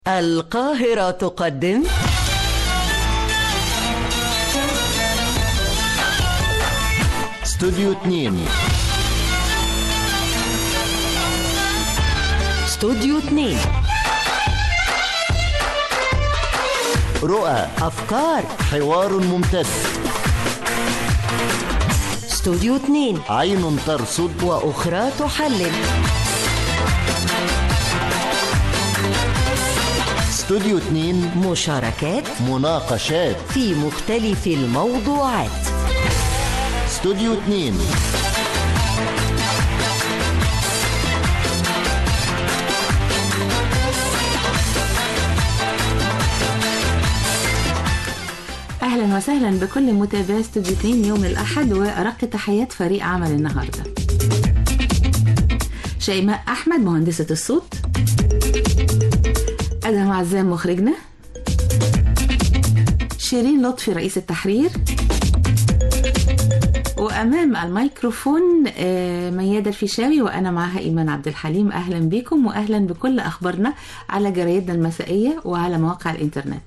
القاهرة تقدم استوديو 2. استوديو 2. رؤى، أفكار، حوار ممتد. استوديو 2. عين ترصد وأخرى تحلل. استوديو 2. مشاركات، مناقشات في مختلف الموضوعات. استوديو 2. أهلا وسهلا بكل متابعي استوديو 2 يوم الأحد، وأرق تحيات فريق عمل النهاردة: شيماء أحمد مهندسة الصوت، أدهم عزام مخرجنا، شيرين لطفي رئيس التحرير، وأمام الميكروفون ميادة الفيشاوي، وأنا معها إيمان عبد الحليم. أهلا بكم وأهلا بكل أخبارنا على جرايدنا المسائية وعلى مواقع الإنترنت.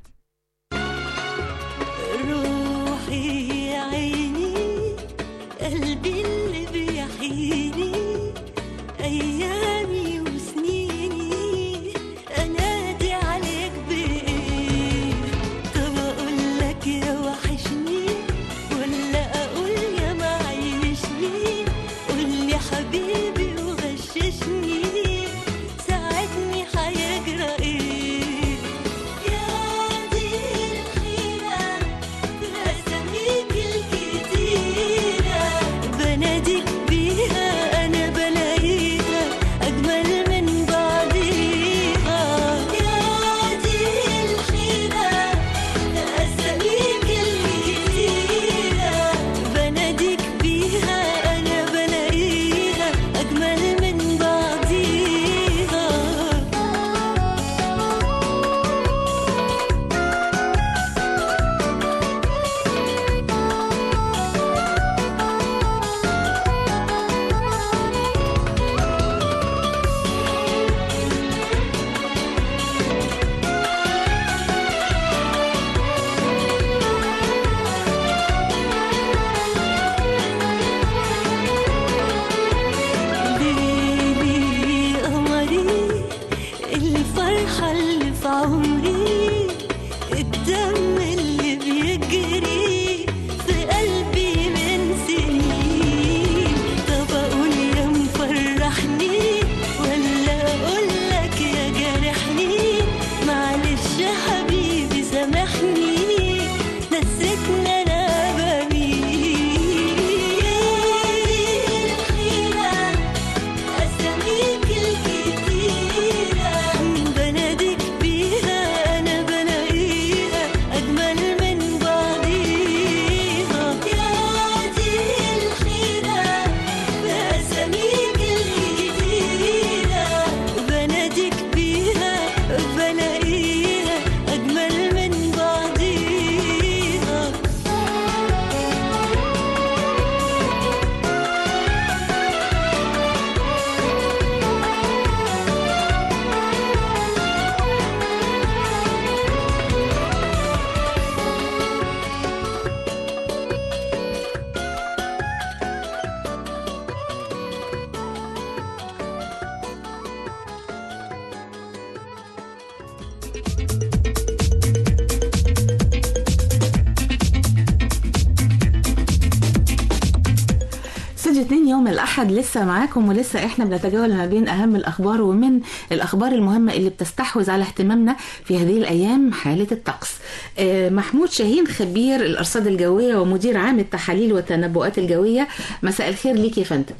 يوم الأحد لسه معاكم، ولسه احنا بنتجول ما بين أهم الأخبار، ومن الأخبار المهمة اللي بتستحوذ على اهتمامنا في هذه الأيام حالة الطقس. محمود شاهين خبير الأرصاد الجوية ومدير عام التحاليل والتنبؤات الجوية، مساء الخير ليك يا فندم.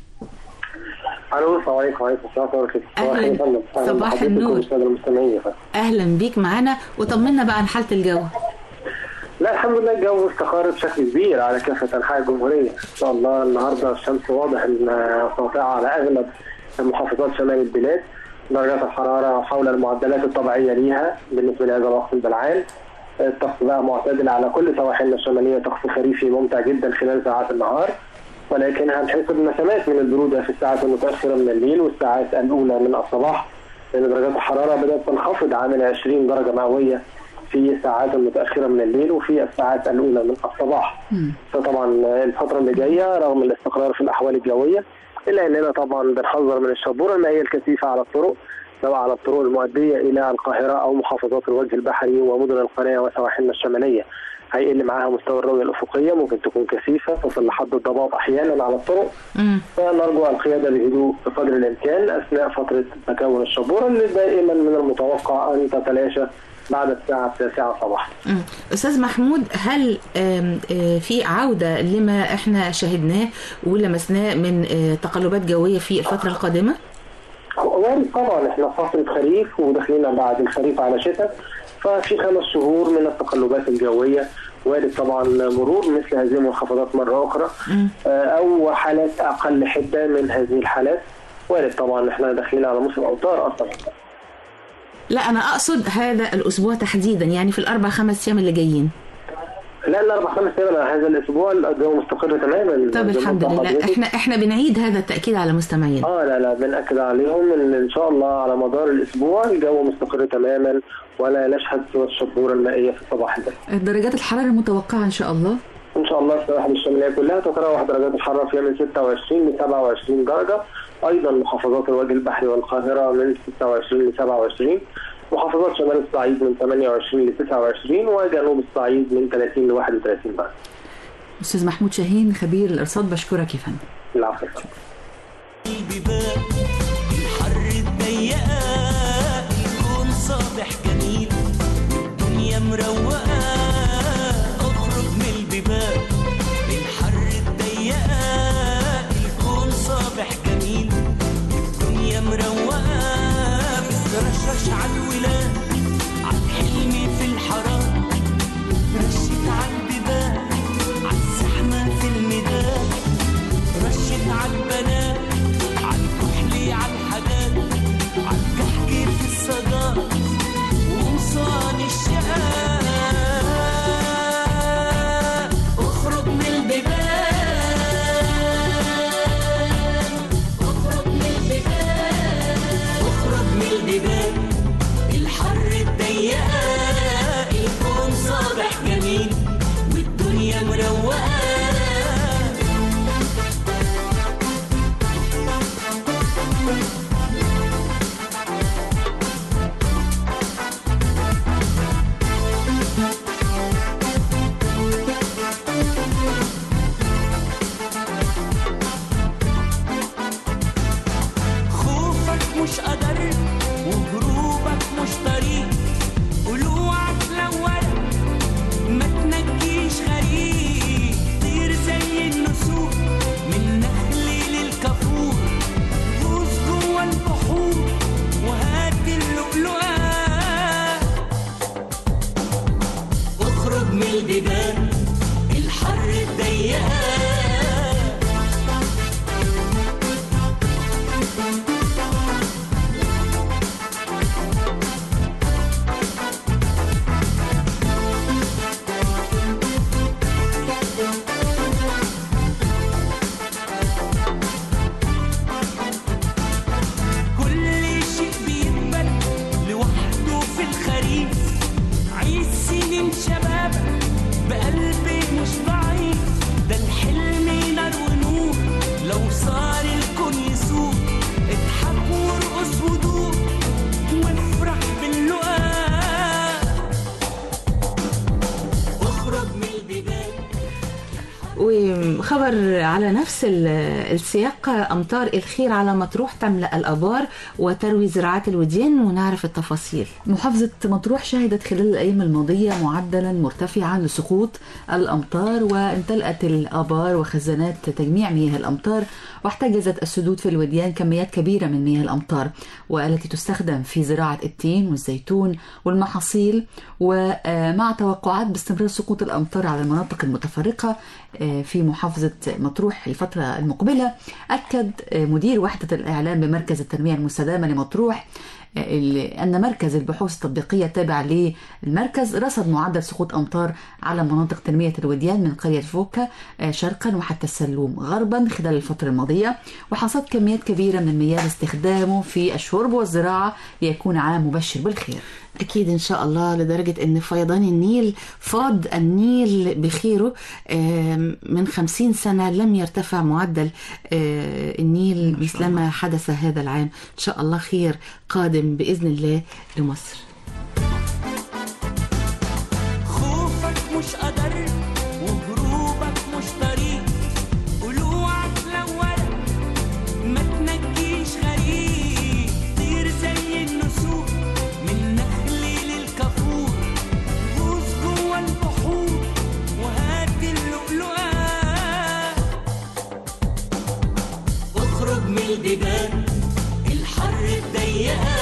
الو، السلام عليكم. وعليكم السلام ورحمة الله. صباح النور. أهلا بيك معنا، وطمنا بقى عن حالة الجو. لا الحمد لله الجو استقر بشكل كبير على كافة أنحاء الجمهورية إن شاء الله. النهارده الشمس واضح إنها ساطعة على أغلب محافظات شمال البلاد. درجات الحرارة حول المعدلات الطبيعية ليها بالنسبة لهذا الوقت البلعان. الطقس بقى معتدل على كل سواحلنا الشمالية، طقس خريفي ممتع جدا خلال ساعات النهار، ولكن هنحس بنسمات من البرودة في الساعات المتأخرة من الليل والساعات الأولى من الصباح. لأن درجات الحرارة بدأت تنخفض عن 20 درجة مئوية في الساعات المتأخرة من الليل وفي الساعات الأولى من الصباح. فطبعا الفترة اللي جاية رغم الاستقرار في الأحوال الجوية إلا أننا طبعا بنحذر من الشبورة المائية الكثيفة على الطرق، سواء على الطرق المؤدية إلى القاهرة أو محافظات الوجه البحري ومدن القناة وسواحلنا الشمالية. هيقل معاها مستوى الرؤية الأفقية، ممكن تكون كثيفة تصل لحد الضباب أحيانا على الطرق. فنرجو القيادة بهدوء بقدر الإمكان أثناء فترة تكون الشبورة اللي دائما من المتوقع أن تتلاشى بعد الساعة 9 صباحا. أستاذ محمود، هل في عودة لما احنا شاهدناه ولمسناه من تقلبات جوية في الفترة القادمة؟ وارد طبعا، احنا فترة خريف وداخلين بعد الخريف على شتاء، ففي 5 شهور من التقلبات الجوية وارد طبعا مرور مثل هذه المنخفضات مرة أخرى أو حالات أقل حدة من هذه الحالات. وارد طبعا، احنا داخلين على موسم أمطار أصلا. لا أنا أقصد هذا الأسبوع تحديدا، يعني في ال4-5 أيام اللي جايين. لا ال4-5 أيام هذا الأسبوع الجو مستقر تماما. طب الحمد لله، احنا بنعيد هذا التأكيد على مستمعين. لا بنأكد عليهم ان شاء الله على مدار الأسبوع الجو مستقر تماما ولا نشهد سوى الشبورة المائية في الصباح ده. درجات الحرارة المتوقعة إن شاء الله؟ إن شاء الله السواحل الشمالية كلها تتراوح درجات الحرارة فيها من 26 ل 27 درجة. أيضا محافظات الوجه البحري والقاهرة من 26 ل 27. محافظات شمال الصعيد من 28 ل 29 وجنوب الصعيد من 30 ل 31 درجة. أستاذ محمود شاهين خبير الأرصاد، بشكرك يا فندم. العفو. الحر الضيقة يكون صباح جميل، الدنيا مروقة، اخرج من البيبان. الحر الضيقة يكون صباح جميل، الدنيا مروقة، رشش على الولاد، عن حلمي في الحرام، رشت على البيبان، على الزحمة في الميدان، رشت على البنات، على الكحلي، على الحاجات، على الكحكي في الصدى وقمصان الشقاق. اخرج من البيبان، اخرج من البيبان، اخرج من البيبان. الحر الضيقة يكون صباح جميل والدنيا مروقة. خوفك مش قدر وهروبك مش طريق، قلوعك لورا ما تنجيش غريق، طير زي النسور من نخل للكافور، غوص جوا البحور وهات اللؤلؤة. اخرج من البيبان، الحر الضيقة. كل شيء بيقبل لوحده في الخريف، عيش سنين شبابك بقلبي مش ضعيف، ده الحلم نار ونور لو صار الكون يسوق، اضحك وارقص ودوق وافرح باللقاء. اخرج من البيبان. وخبر على نفس السياق، أمطار الخير على مطروح تملأ الآبار وتروي زراعات الوديان، ونعرف التفاصيل. محافظة مطروح شهدت خلال الأيام الماضية معدلا مرتفعا لسقوط الأمطار، وامتلأت الآبار وخزانات تجميع مياه الأمطار، واحتجزت السدود في الوديان كميات كبيرة من مياه الأمطار، والتي تستخدم في زراعة التين والزيتون والمحاصيل. ومع توقعات باستمرار سقوط الأمطار على المناطق المتفرقة في محافظة مطروح الفترة المقبلة، أكد مدير وحدة الإعلام بمركز التنمية المستدامة لمطروح أن مركز البحوث التطبيقية التابع للمركز رصد معدل سقوط أمطار على مناطق تنمية الوديان من قرية فوكا شرقا وحتى السلوم غربا خلال الفترة الماضية، وحصد كميات كبيرة من المياه لاستخدامه في الشرب والزراعة ليكون عام مبشر بالخير. أكيد إن شاء الله، لدرجة أن فيضان النيل فاض النيل بخيره. من 50 سنة لم يرتفع معدل النيل مثلما حدث هذا العام. إن شاء الله خير قادم بإذن الله لمصر. خوفك مش قدر وهروبك مش طريق، قلوعك لو ورق ما تنجيش غريق، طير زي النسور من نخل للكافور، غوص جوا البحور وهات اللؤلؤات، اخرج من البيبان الحر الضيقة،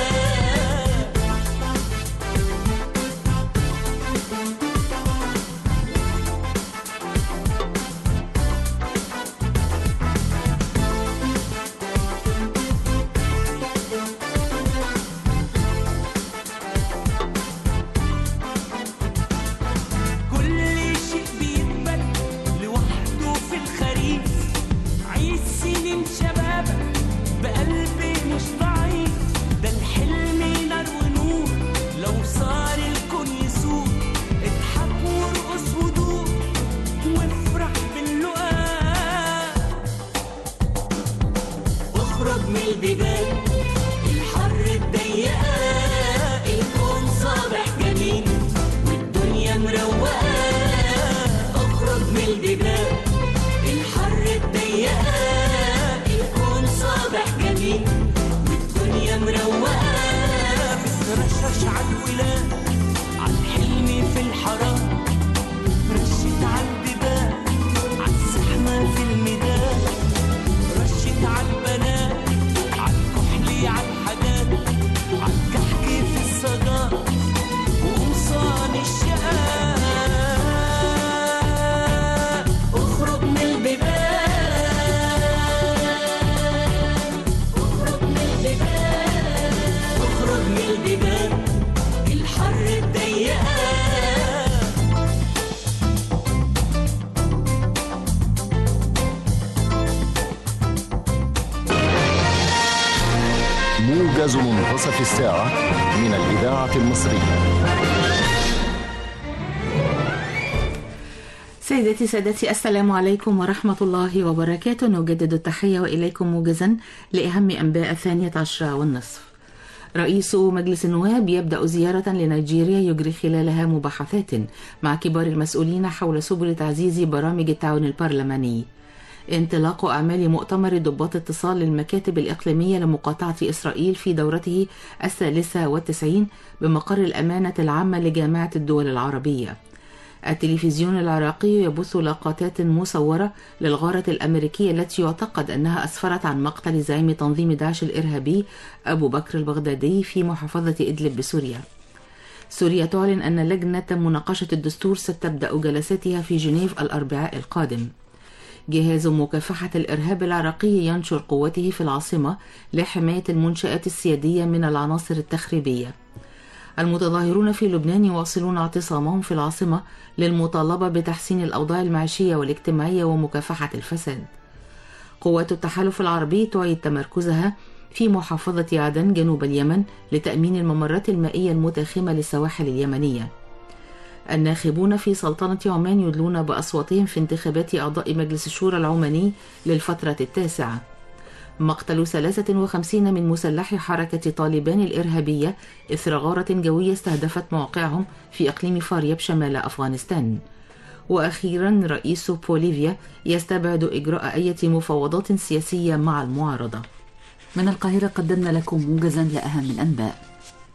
موجز منتصف الساعة من الإذاعة المصرية. سيداتي سادتي، السلام عليكم ورحمة الله وبركاته. نجدد التحية وإليكم موجزا لأهم أنباء 12:30. رئيس مجلس النواب يبدأ زيارة لنيجيريا يجري خلالها مباحثات مع كبار المسؤولين حول سبل تعزيز برامج التعاون البرلماني. انطلاق أعمال مؤتمر ضباط اتصال للمكاتب الإقليمية لمقاطعة إسرائيل في دورته 93 بمقر الأمانة العامة لجامعة الدول العربية. التلفزيون العراقي يبث لقطات مصورة للغارة الأمريكية التي يعتقد أنها أسفرت عن مقتل زعيم تنظيم داعش الإرهابي أبو بكر البغدادي في محافظة إدلب بسوريا. سوريا تعلن أن لجنة مناقشة الدستور ستبدأ جلساتها في جنيف الأربعاء القادم. جهاز مكافحة الإرهاب العراقي ينشر قوته في العاصمة لحماية المنشآت السيادية من العناصر التخريبية. المتظاهرون في لبنان يواصلون اعتصامهم في العاصمة للمطالبة بتحسين الأوضاع المعيشية والاجتماعية ومكافحة الفساد. قوات التحالف العربي تعيد تمركزها في محافظة عدن جنوب اليمن لتأمين الممرات المائية المتاخمة للسواحل اليمنية. الناخبون في سلطنة عمان يدلون بأصواتهم في انتخابات أعضاء مجلس الشورى العماني للفترة 9. مقتل 53 من مسلحي حركة طالبان الإرهابية إثر غارة جوية استهدفت موقعهم في إقليم فاريب شمال أفغانستان. وأخيرا رئيس بوليفيا يستبعد إجراء أي مفاوضات سياسية مع المعارضة. من القاهرة قدمنا لكم موجزا لأهم الأنباء.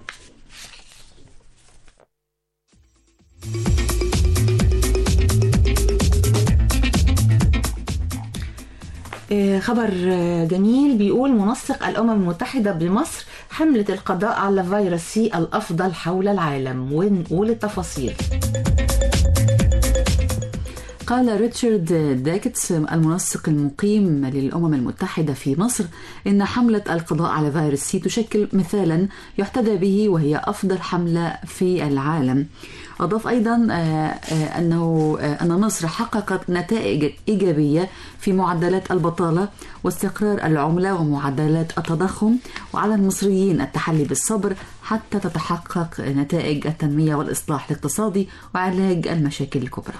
خبر جميل بيقول منسق الأمم المتحدة بمصر حملة القضاء على فيروس سي الأفضل حول العالم، ونقول التفاصيل. قال ريتشارد داكتس المنسق المقيم للأمم المتحدة في مصر إن حملة القضاء على فيروس سي تشكل مثالا يحتذى به وهي أفضل حملة في العالم. أضاف أيضا أن مصر حققت نتائج إيجابية في معدلات البطالة واستقرار العملة ومعدلات التضخم، وعلى المصريين التحلي بالصبر حتى تتحقق نتائج التنمية والإصلاح الاقتصادي وعلاج المشاكل الكبرى.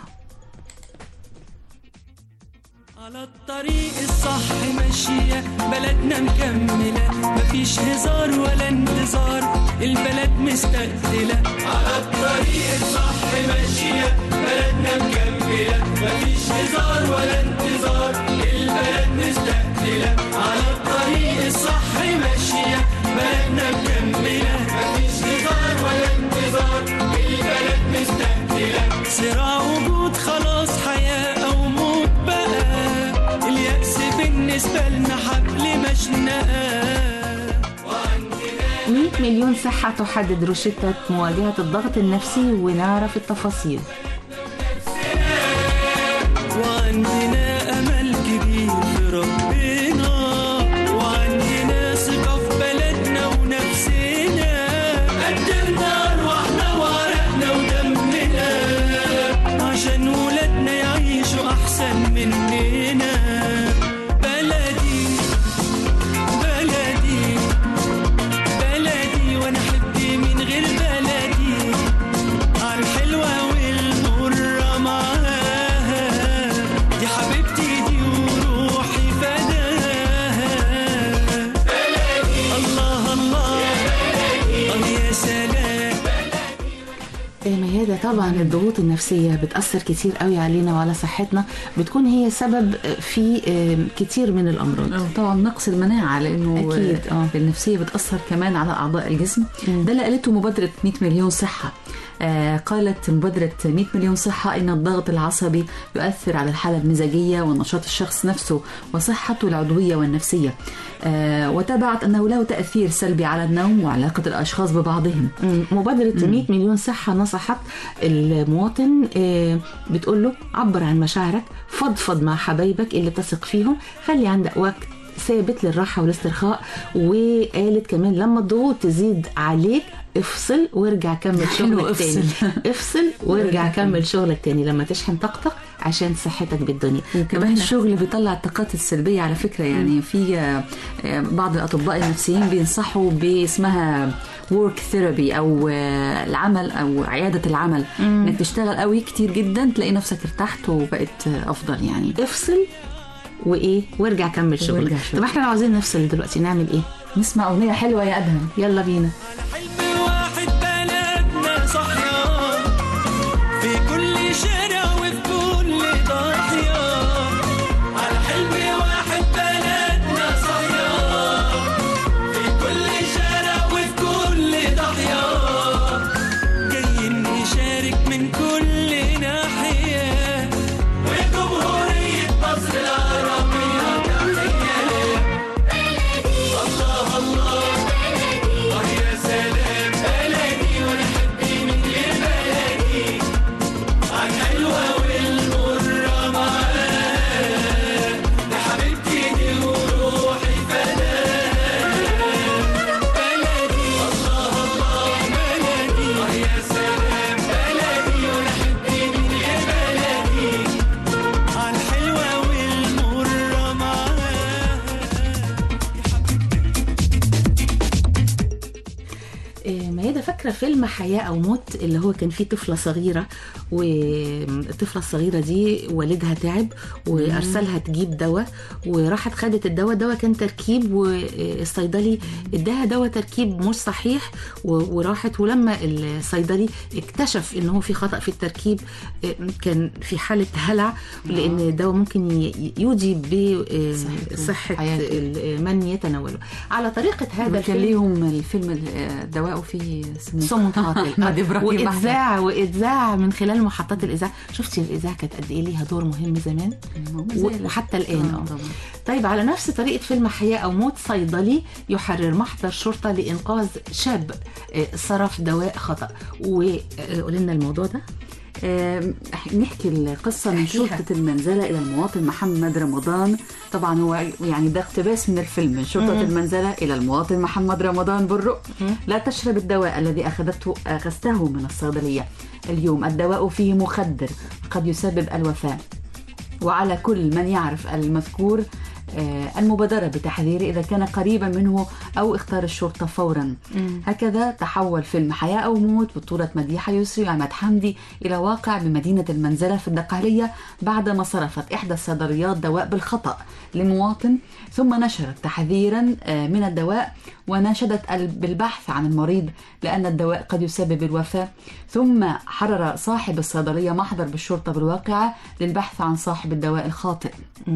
على الطريق الصح ماشية بلدنا مكملة، مفيش هزار ولا انتظار، البلد مستقتلة. على الطريق الصح ماشية بلدنا مكملة، مفيش هزار ولا انتظار، البلد مستقتلة. على الطريق الصح ماشية بلدنا مكملة، مفيش هزار ولا انتظار، البلد مستقتلة. صراع وجود خلاص حياة أو موت بقى، اليأس بالنسبة لنا حبل مشنقة. 100 مليون صحة تحدد روشتة مواجهة الضغط النفسي، ونعرف التفاصيل. وعندنا أمل كبير في ربنا، وعندنا ثقة في بلدنا ونفسنا، قدمنا أرواحنا وعرقنا ودمنا عشان ولادنا يعيشوا أحسن مننا. بلدي بلدي بلدي وأنا حبي من غير بلدي، عالحلوة والمرة معاها، دي حبيبتي دي وروحي فداها. بلدي الله الله يا سلام. ميادة، طبعا الضغوط النفسية بتأثر كتير قوي علينا وعلى صحتنا، بتكون هي سبب في كتير من الأمراض. طبعا نقص المناعة، لأنه أكيد النفسية بتأثر كمان على أعضاء الجسم. ده اللي قالته مبادرة 100 مليون صحة. قالت مبادرة 100 مليون صحة إن الضغط العصبي يؤثر على الحالة المزاجية ونشاط الشخص نفسه وصحته العضوية والنفسية، وتابعت أنه له تأثير سلبي على النوم وعلاقة الأشخاص ببعضهم. مبادرة 100 مليون صحة نصحت المواطن، بتقول له عبر عن مشاعرك، فضفض مع حبايبك اللي تثق فيهم، خلي عندك وقت ثابت للراحة والاسترخاء. وقالت كمان لما الضغوط تزيد عليك افصل وارجع كمل شغلك تاني. افصل وارجع كمل شغلك تاني لما تشحن طاقتك عشان صحتك بالدنيا. كمان الشغل بيطلع الطاقات السلبية على فكرة. يعني في بعض الأطباء النفسيين بينصحوا باسمها work therapy أو العمل أو عيادة العمل، انك تشتغل قوي كتير جدا تلاقي نفسك ارتحت وبقت أفضل. يعني افصل وايه وارجع كمل شغلك. طب احنا لو عايزين نفصل دلوقتي نعمل ايه؟ نسمع أغنية حلوة يا أدهم. يلا بينا. حلم واحد بلدنا صحيان، في كل شارع وفي كل ضاحية. على حلم واحد بلدنا صحيان، في كل شارع وفي كل ضاحية. جايين نشارك من كل ناحية، وجمهورية مصر العربية تحية. الله الله يا سلام. بلدي وانا حبي من غير بلدي، عالحلوة والمرة معاها، دي حبيبتي دي وروحي فداها. بلدي الله الله بلدي يا سلام. بلدي وانا حبي من غير بلدي، عالحلوة والمرة معاها. ميادة، فاكرة فيلم حياة أو موت اللي هو كان فيه طفلة صغيرة، والطفلة الصغيرة دي والدها تعب وأرسلها تجيب دواء، وراحت خدت الدواء كان تركيب، والصيدلي اداها دواء تركيب مش صحيح، وراحت ولما الصيدلي اكتشف ان هو في خطأ في التركيب كان في حالة هلع، لأن الدواء ممكن يودي بصحة من يتناوله. على طريقة هذا كان ليهم الفيلم دواء فيه سم قاتل وإذاعة من خلال محطات الإذاعة. شفتي الإذاعة كانت قد إيه ليها دور مهم زمان وحتى الآن. طيب، على نفس طريقة فيلم حياة أو موت، صيدلي يحرر محضر شرطة لإنقاذ شاب صرف دواء خطأ. وقولنا الموضوع ده. نحكي القصة من شرطة المنزلة إلى المواطن محمد رمضان. طبعا هو يعني ده اقتباس من الفيلم. من شرطة المنزلة إلى المواطن محمد رمضان بالرؤ. لا تشرب الدواء الذي أخذته من الصيدلية اليوم. الدواء فيه مخدر قد يسبب الوفاة، وعلى كل من يعرف المذكور المبادرة بتحذيره إذا كان قريبا منه أو اختار الشرطة فورا. هكذا تحول فيلم حياة أو موت بطولة مديحة يسري وعماد حمدي إلى واقع بمدينة المنزلة في الدقهلية بعدما صرفت إحدى الصيدليات دواء بالخطأ لمواطن، ثم نشرت تحذيرا من الدواء وناشدت بالبحث عن المريض لأن الدواء قد يسبب الوفاة. ثم حرر صاحب الصيدلية محضر بالشرطة بالواقعة للبحث عن صاحب الدواء الخاطئ.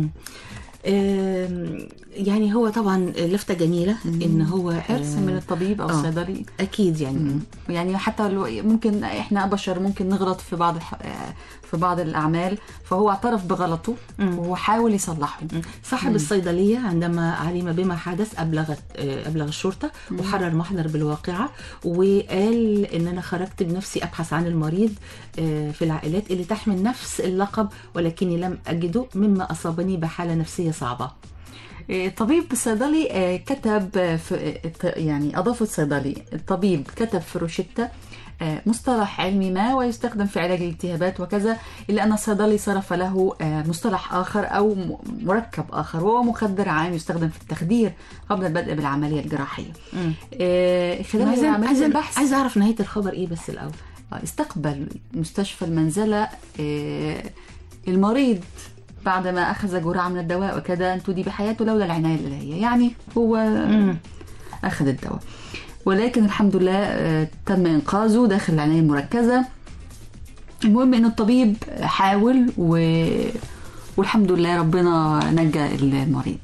يعني هو طبعا لفتة جميلة ان هو حرص من الطبيب او الصيدلي اكيد يعني. يعني حتى ممكن احنا بشر ممكن نغلط في بعض الاعمال، فهو اعترف بغلطه وهو حاول يصلحه. صاحب الصيدلية عندما علم بما حدث ابلغ الشرطة وحرر محضر بالواقعة وقال ان انا خرجت بنفسي ابحث عن المريض في العائلات اللي تحمل نفس اللقب ولكني لم اجده مما اصابني بحالة نفسية صعبة. طبيب صيدلي كتب يعني أضافة صيدلي الطبيب كتب في روشتة مصطلح علمي ما ويستخدم في علاج الالتهابات وكذا، إلا أن الصيدلي صرف له مصطلح آخر أو مركب آخر وهو مخدر عام يستخدم في التخدير قبل البدء بالعملية الجراحية. خلال عملية البحث عايز أعرف نهاية الخبر إيه بس الأول. استقبل مستشفى المنزلة المريض بعدما أخذ جرعة من الدواء وكذا أن تودي بحياته لولا العناية الإلهية. يعني هو أخذ الدواء ولكن الحمد لله تم إنقاذه داخل العناية المركزة. المهم أن الطبيب حاول والحمد لله ربنا نجى المريض.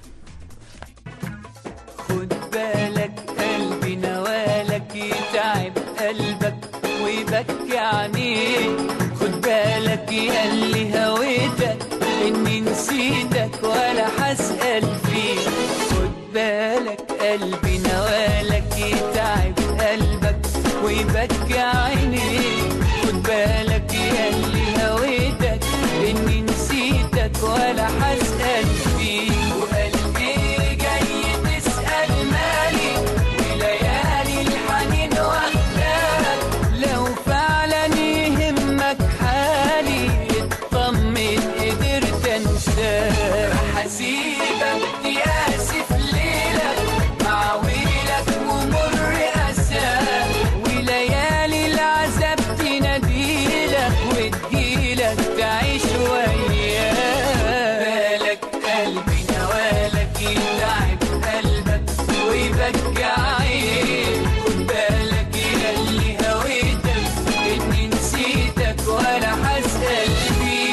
خد بالك قلبي نوالك يتعب قلبك ويبكي عينيك. خد بالك يا اللي هويتك إني نسيتك ولا حسأل فيك. خد بالك قلبي نوالك يتعب قلبك ويبكي عينيك. خد بالك يا اللي هويتك إني نسيتك ولا حسأل فيك. وقلبي جاي تسأل مالي وليالي الحنين واخداك. لو فعلا يهمك حالي اطمن قدرت انساك. حسيبك تقاسي في ليلك مع ويلك ومر أساك. وليالي العذاب تناديلك وتجيلك تعيش وياك. بالك قلبي نوالك يتعب قلبك ويبكي عينيك. خد بالك يا اللي هويتك إني نسيتك ولا حسأل فيك.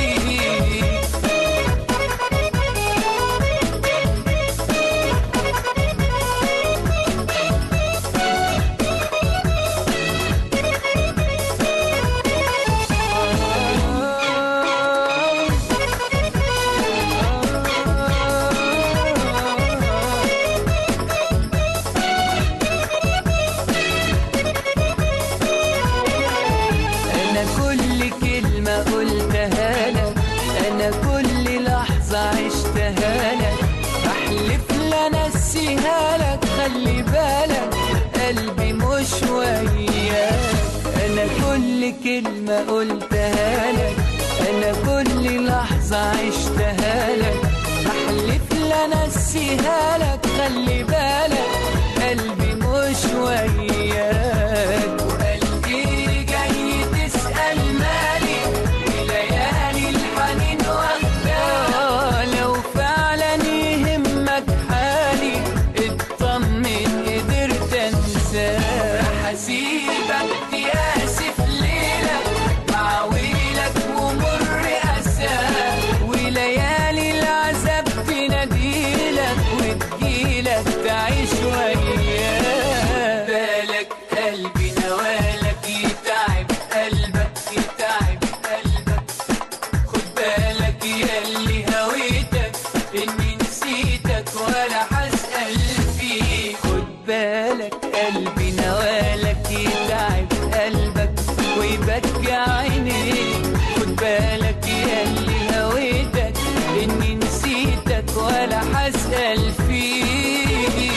أنا كل كلمة قلتها لك، أنا كل لحظة عشتها لك. بحلف لا نسيها لك، خلي بالك قلبي مش وياك. أنا كل كلمة قلتها لك، أنا كل لحظة عشتها لك. بحلف لا نسيها لك، خلي بالك قلبي مش وياك. وقلبي جاي تسأل مالي وليالي الحنين واخداك. لو فعلا يهمك حالي اطمن قدرت انساك. حسيبك تقاسي في ليلك مع ويلك ومر أساك. وليالي العذاب تناديلك وتجيلك تعيش وياك. بالك قلبي نوالك يتعب قلبك يتعب قلبك. خد بالك يا اللي هويتك إني نسيتك ولا حسأل فيك. خد بالك قلبي نوالك يتعب قلبك ويبكي بكي عينيك. خد بالك ياللي هويتك اني نسيتك ولا حسأل فيك.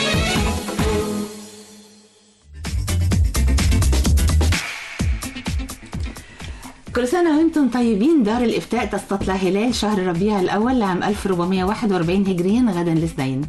كل سنة وانتم طيبين. دار الإفتاء تستطلع هلال شهر ربيع الأول لعام 1441 هجريا غدا الاثنين.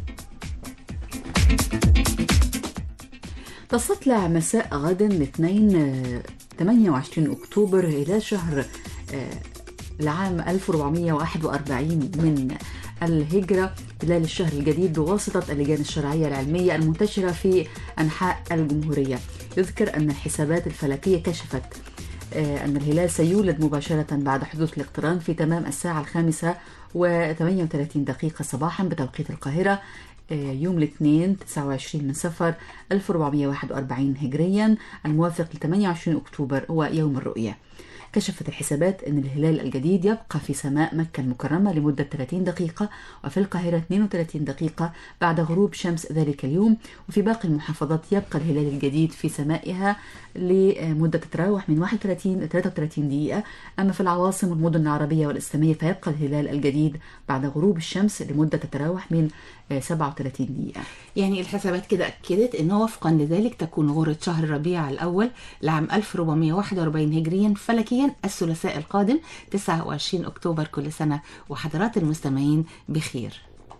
تستطلع مساء غد الاثنين 28 أكتوبر هلال شهر العام 1441 من الهجرة هلال الشهر الجديد بواسطة اللجان الشرعية العلمية المنتشرة في أنحاء الجمهورية. يذكر أن الحسابات الفلكية كشفت أن الهلال سيولد مباشرة بعد حدوث الاقتران في تمام الساعة 5:38 صباحا بتوقيت القاهرة يوم الاثنين 29 من صفر 1441 هجريا الموافق ل 28 أكتوبر هو يوم الرؤية. كشفت الحسابات أن الهلال الجديد يبقى في سماء مكة المكرمة لمدة 30 دقيقة وفي القاهرة 32 دقيقة بعد غروب شمس ذلك اليوم، وفي باقي المحافظات يبقى الهلال الجديد في سمائها لمدة تتراوح من 31 إلى 33 دقيقة. أما في العواصم والمدن العربية والإسلامية فيبقى الهلال الجديد بعد غروب الشمس لمدة تتراوح من 37 دقيقة. يعني الحسابات كده أكدت أنه وفقا لذلك تكون غورة شهر ربيع الأول لعام 1441 هجريا فلكيا الثلاثاء القادم 29 أكتوبر. كل سنة وحضرات المستمعين بخير.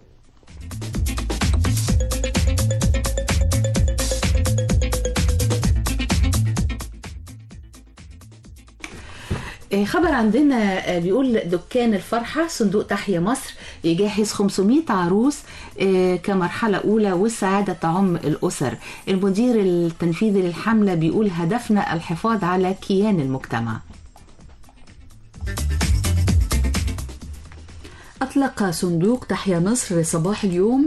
خبر عندنا بيقول دكان الفرحة صندوق تحيا مصر يجهز 500 عروس كمرحلة أولى والسعادة تعم الأسر. المدير التنفيذي للحملة بيقول هدفنا الحفاظ على كيان المجتمع. أطلق صندوق تحيا مصر صباح اليوم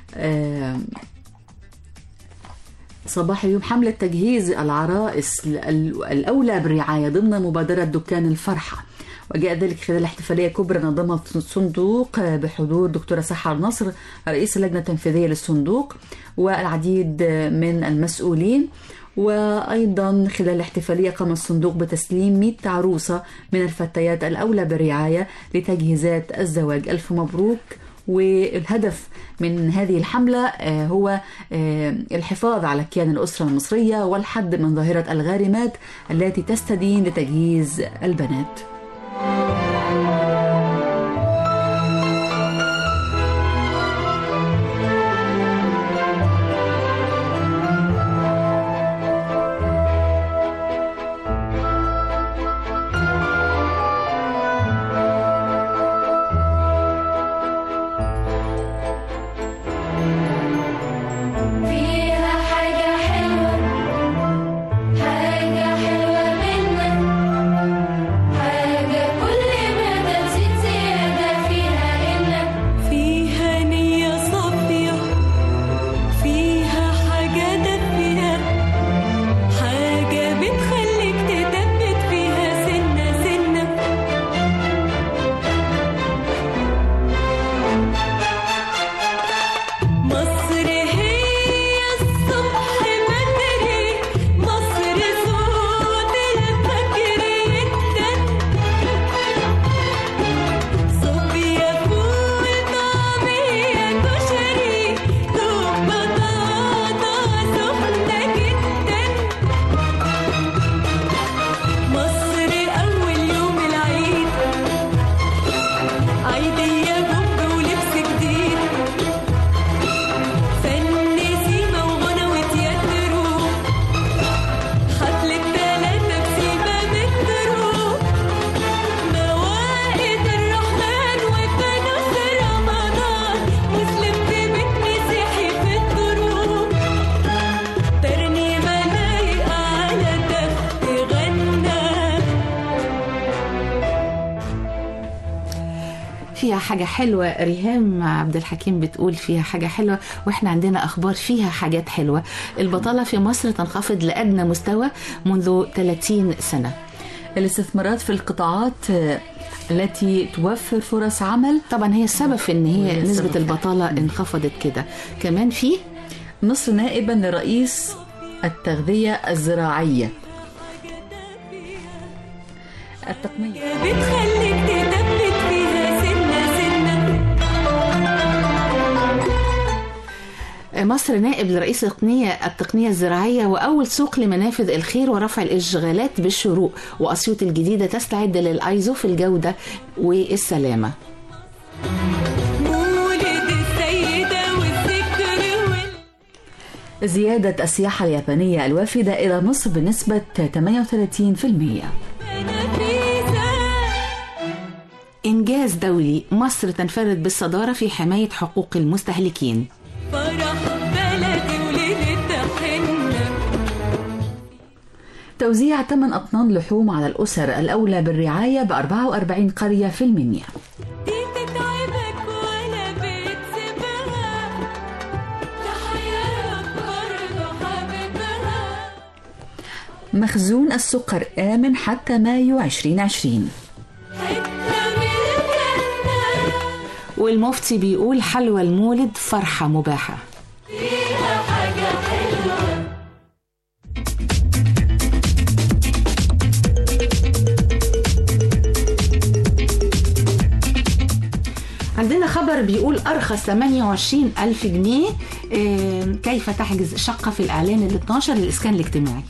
حملة تجهيز العرائس الأولى بالرعاية ضمن مبادرة دكان الفرحة، وجاء ذلك خلال احتفالية كبرى نظمت الصندوق بحضور دكتورة سحر نصر رئيس اللجنة التنفيذية للصندوق والعديد من المسؤولين. وأيضا خلال الاحتفالية قام الصندوق بتسليم 100 عروسة من الفتيات الأولى بالرعاية لتجهيزات الزواج. ألف مبروك. والهدف من هذه الحملة هو الحفاظ على كيان الأسرة المصرية والحد من ظاهرة الغارمات التي تستدين لتجهيز البنات. فيها حاجة حلوة. ريهام عبد الحكيم بتقول فيها حاجة حلوة، واحنا عندنا أخبار فيها حاجات حلوة. البطالة في مصر تنخفض لأدنى مستوى منذ 30 سنة. الاستثمارات في القطاعات التي توفر فرص عمل طبعا هي السبب في ان هي نسبة البطالة انخفضت كده. كمان في مصر نائبا لرئيس التغذية الزراعية. التقنية بتخليك تثبت فيها سنة سنة. مصر نائب لرئيس التقنية الزراعية وأول سوق لمنافذ الخير ورفع الإشغالات بالشروق، وأسيوط الجديدة تستعد للأيزو في الجودة والسلامة. زيادة السياحة اليابانية الوافدة إلى مصر بنسبة 38%. إنجاز دولي، مصر تنفرد بالصدارة في حماية حقوق المستهلكين. توزيع 8 أطنان لحوم على الأسر الأولى بالرعاية ب44 قرية في المنيا. مخزون السكر آمن حتى مايو 2020. والمفتي بيقول حلوى المولد فرحة مباحة. عندنا خبر بيقول أرخص 28,000 جنيه. كيف تحجز شقة في الإعلان ال 12 للإسكان الاجتماعي.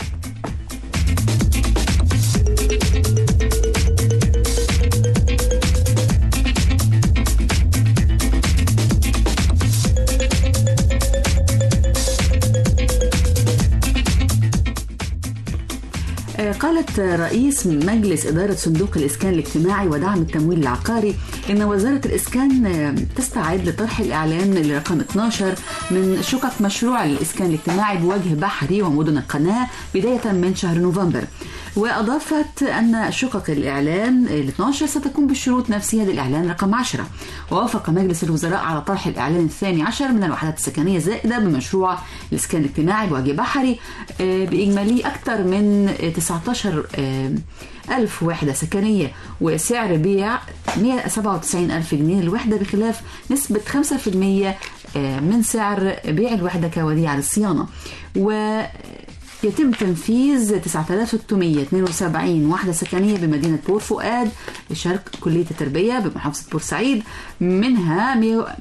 قالت رئيس مجلس إدارة صندوق الإسكان الاجتماعي ودعم التمويل العقاري إن وزارة الإسكان تستعد لطرح الإعلان لرقم 12 من شقق مشروع الإسكان الاجتماعي بوجه بحري ومدن القناة بداية من شهر نوفمبر. وأضافت أن شقق الإعلان ال 12 ستكون بالشروط نفسها للإعلان رقم 10. ووافق مجلس الوزراء على طرح الإعلان الثاني عشر من الوحدات السكنية الزائدة بمشروع الإسكان الاجتماعي بوجه بحري بإجمالي أكثر من 19,000 وحدة سكنية، وسعر بيع 197,000 جنيه للوحدة، بخلاف نسبة 5% من سعر بيع الوحدة كوديعة للصيانة. يتم تنفيذ 9,672 وحدة سكنية بمدينة بور فؤاد شرق كلية التربية بمحافظة بورسعيد، منها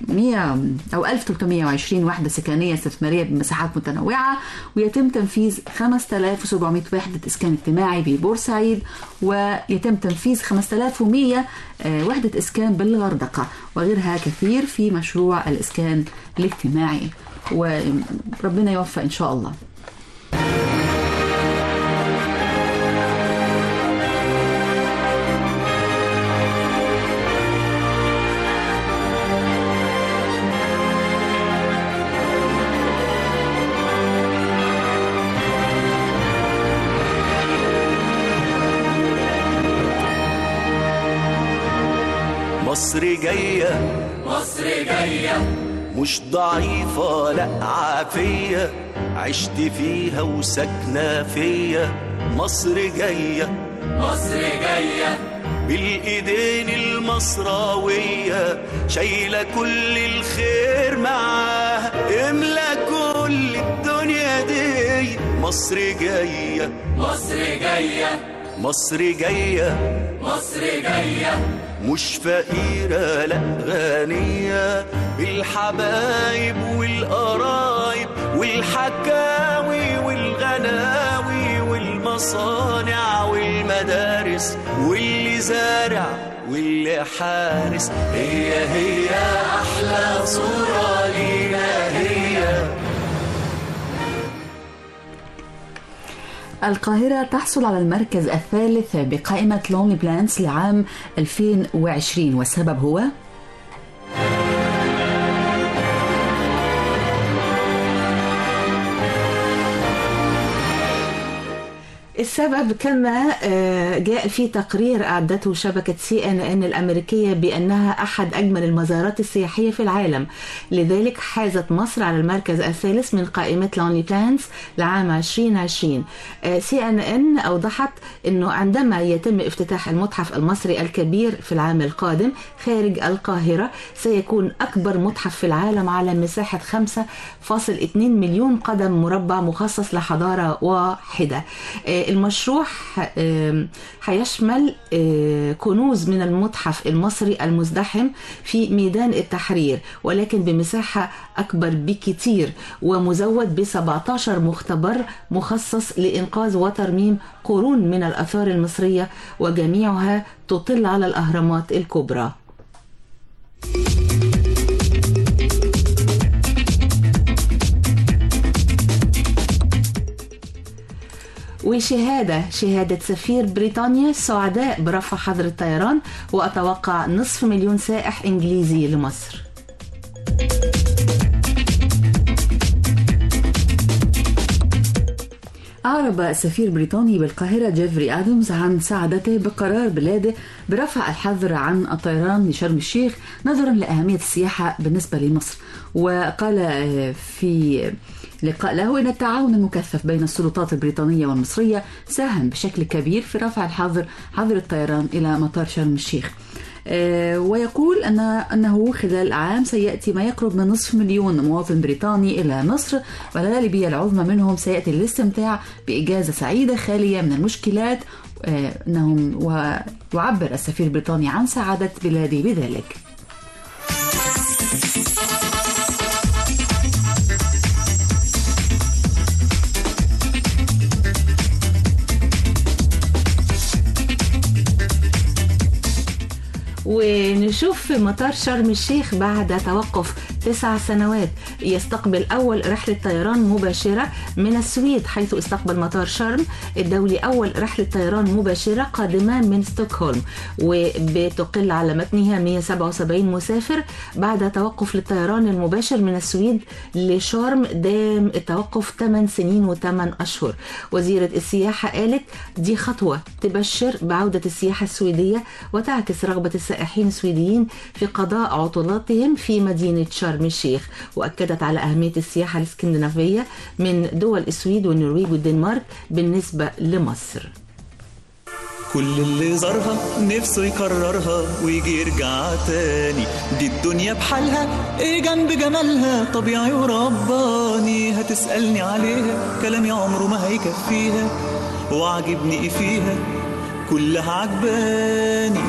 1,320 وحدة سكنية استثمارية بمساحات متنوعة. ويتم تنفيذ 5,700 وحدة إسكان اجتماعي ببورسعيد، ويتم تنفيذ 5,100 وحدة إسكان بالغردقة، وغيرها كثير في مشروع الإسكان الاجتماعي، وربنا يوفق إن شاء الله. مصر جاية، مصر جاية، مش ضعيفة لا عافية، عشت فيها وسكنة فيا. مصر جاية، مصر جاية، بالإيدين المصراوية، شايلة كل الخير معاها، املى كل الدنيا دي. مصر جاية، مصر جاية، مصر جاية، مصر جاية، مش فقيرة لا غنية، بالحبايب والقرايب والحكاوي والغناوي والمصانع والمدارس، واللي زارع واللي حارس. هي أحلى صورة لينا هي. القاهرة تحصل على المركز الثالث بقائمة لونلي بلانتس لعام 2020، والسبب هو السبب كما جاء في تقرير أعدته شبكة CNN الأمريكية بأنها أحد أجمل المزارات السياحية في العالم. لذلك حازت مصر على المركز الثالث من قائمة لونلي بلانتس لعام 2020. CNN أوضحت أنه عندما يتم افتتاح المتحف المصري الكبير في العام القادم خارج القاهرة، سيكون أكبر متحف في العالم على مساحة 5.2 مليون قدم مربع مخصص لحضارة واحدة. والمشروع هيشمل كنوز من المتحف المصري المزدحم في ميدان التحرير، ولكن بمساحة أكبر بكتير، ومزود ب 17 مختبر مخصص لإنقاذ وترميم قرون من الآثار المصرية، وجميعها تطل على الأهرامات الكبرى. وشهادة سفير بريطانيا سعداء برفع حظر الطيران، وأتوقع 500,000 سائح إنجليزي لمصر. أعرب السفير البريطاني بالقاهرة جيفري آدمز عن سعادته بقرار بلاده برفع الحظر عن الطيران لشرم الشيخ نظرا لأهمية السياحة بالنسبة لمصر. وقال في لقاء له إن التعاون المكثف بين السلطات البريطانية والمصرية ساهم بشكل كبير في رفع حظر الطيران إلى مطار شرم الشيخ. ويقول أنه خلال عام سيأتي ما يقرب من 500,000 مواطن بريطاني إلى مصر، والغالبية العظمى منهم سيأتي للاستمتاع بإجازة سعيدة خالية من المشكلات. ويعبر السفير البريطاني عن سعادة بلاده بذلك. ونشوف في مطار شرم الشيخ بعد توقف 9 سنوات يستقبل أول رحلة طيران مباشرة من السويد، حيث استقبل مطار شرم الدولي أول رحلة طيران مباشرة قادمة من ستوكهولم، وبتقل على متنها 177 مسافر بعد توقف للطيران المباشر من السويد لشرم دام التوقف 8 سنين و8 أشهر. وزيرة السياحة قالت دي خطوة تبشر بعودة السياحة السويدية وتعكس رغبة السائحين السويديين في قضاء عطلاتهم في مدينة شرم الشيخ. وأكدت على أهمية السياحة الاسكندنافية من دول السويد والنرويج والدنمارك بالنسبة لمصر. كل اللي زارها نفسه يكررها ويجي يرجع تاني، دي الدنيا بحالها ايه جنب جمالها طبيعي ورباني. هتسألني عليها كلامي عمره ما هيكفيها، وعجبني ايه فيها كلها عجباني.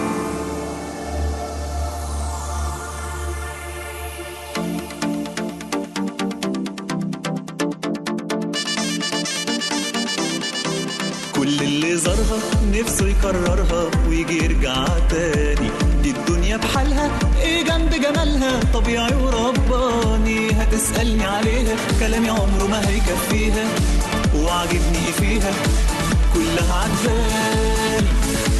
كل اللي زارها نفسه يكررها ويجي يرجع تاني، دي الدنيا بحالها ايه جنب جمالها طبيعي ورباني. هتسألني عليها كلامي عمره ما هيكفيها، وعجبني ايه فيها كلها عجباني.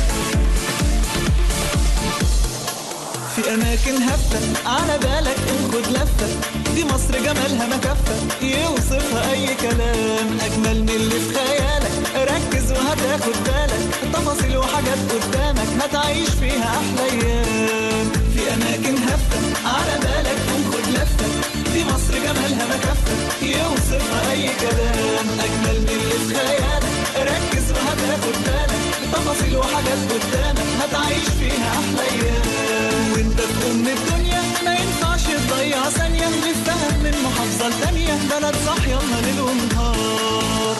في أماكن هفة على بالك خد لفة، دي مصر جمالها ما كفة يوصفها أي كلام. أجمل من اللي في خيالك ركز وهتاخد بالك، تفاصيل وحاجات قدامك هتعيش فيها أحلى أيام. في أماكن هفة على بالك خد لفة، دي مصر جمالها ما كفة يوصفها أي كلام. أجمل من اللي في خيالك ركز وهتاخد بالك، تفاصيل وحاجات قدامك هتعيش فيها أحلى أيام. وانت في أم الدنيا ما ينفعش تضيع ثانية، نفهم من محافظة لتانية بلد صح يلا ليل ونهار.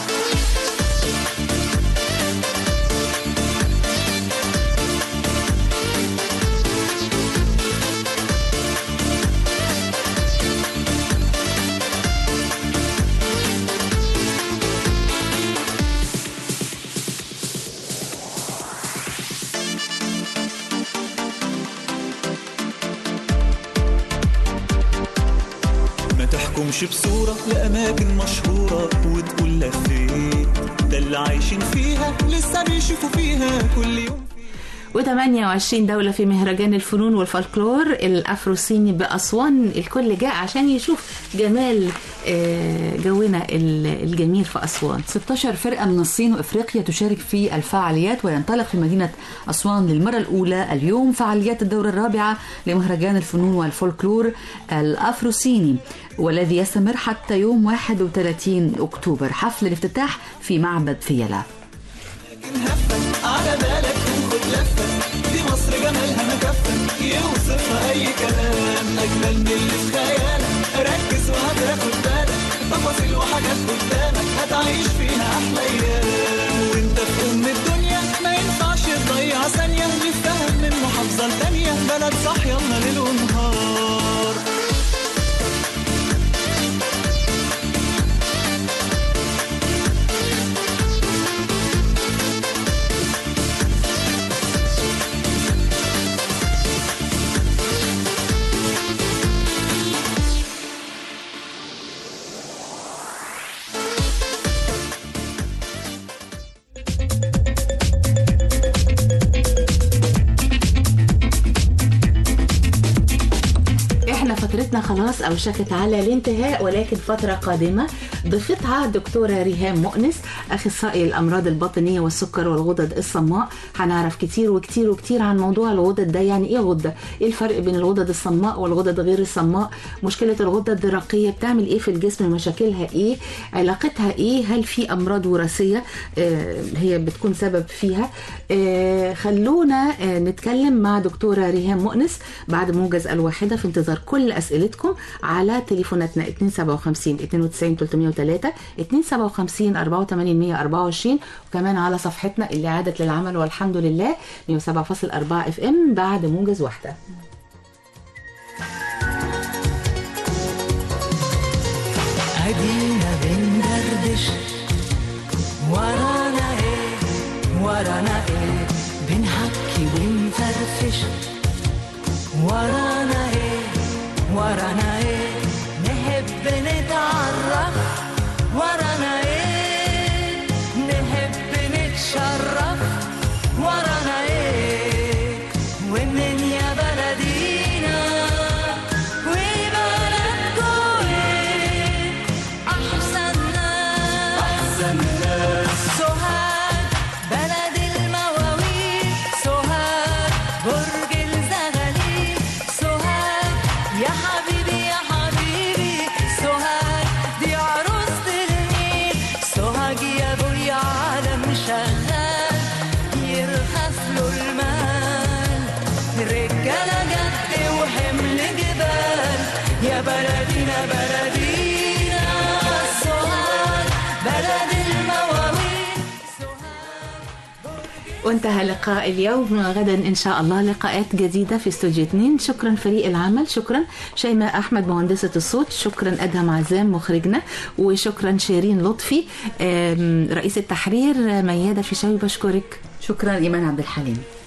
تحكمش بصورة لأماكن مشهورة وتقول لفيت، ده اللي عايشين فيها لسه بيشوفوا فيها كل يوم. و28 دولة في مهرجان الفنون والفلكلور الأفروسيني بأسوان، الكل جاء عشان يشوف جمال جونا الجميل في أسوان. 16 فرقة من الصين وإفريقيا تشارك في الفعاليات، وينطلق في مدينة أسوان للمرة الأولى اليوم فعاليات الدورة الرابعة لمهرجان الفنون والفلكلور الأفروسيني، والذي يستمر حتى يوم 31 أكتوبر. حفل الافتتاح في معبد فيلة. على بالك خد لفة، دي مصر جمالها ما كفة يوصفها أي كلام. أجمل من اللي في خيالك ركز وهتاخد بالك، تفاصيل وحاجات قدامك هتعيش فيها أحلى أيام. وانت فقرتنا خلاص أوشكت على الانتهاء، ولكن فترة قادمة ضيفتها دكتورة ريهام مؤنس، أخصائي الأمراض الباطنية والسكر والغدد الصماء. هنعرف كتير وكتير وكتير عن موضوع الغدد ده. يعني إيه غدة؟ إيه الفرق بين الغدد الصماء والغدد غير الصماء؟ مشكلة الغدة الدرقية بتعمل إيه في الجسم؟ مشاكلها إيه؟ علاقتها إيه؟ هل في أمراض وراثية هي بتكون سبب فيها؟ خلونا نتكلم مع دكتورة ريهام مؤنس بعد موجز الواحدة، في انتظار كل أسئلتكم على تليفوناتنا 257 92 303 257 84 124، وكمان على صفحتنا اللي عادت للعمل والحمد لله 107.4 FM بعد موجز واحدة. أدينا بندردش ورانا إيه ورانا إيه، بنحكي ونفرفش ورانا إيه ورانا إيه، نحب نتعرف ورانا إيه، نحب نتشرف ورانا إيه، ومنين يا بلدينا وبلدكوا إيه، أحسن ناس سوهاج بلد المواويل، سوهاج برج الزغاليل، سوهاج يا حبيبي يا حبيبي، سوهاج دي عروسة النيل، سوهاج يا ابويا عالم شغال يرخص له المال، رجالة جد وحمل جبال، يا بلدينا بلدينا سوهاج بلد المواويل. وانتهى لقاء اليوم، غدا إن شاء الله لقاءات جديدة في استوديو 2. شكرا فريق العمل، شكرا شيماء أحمد مهندسة الصوت، شكرا أدهم عزام مخرجنا، وشكرا شيرين لطفي رئيس التحرير، ميادة فيشاوي بشكرك. شكرا إيمان عبد الحليم.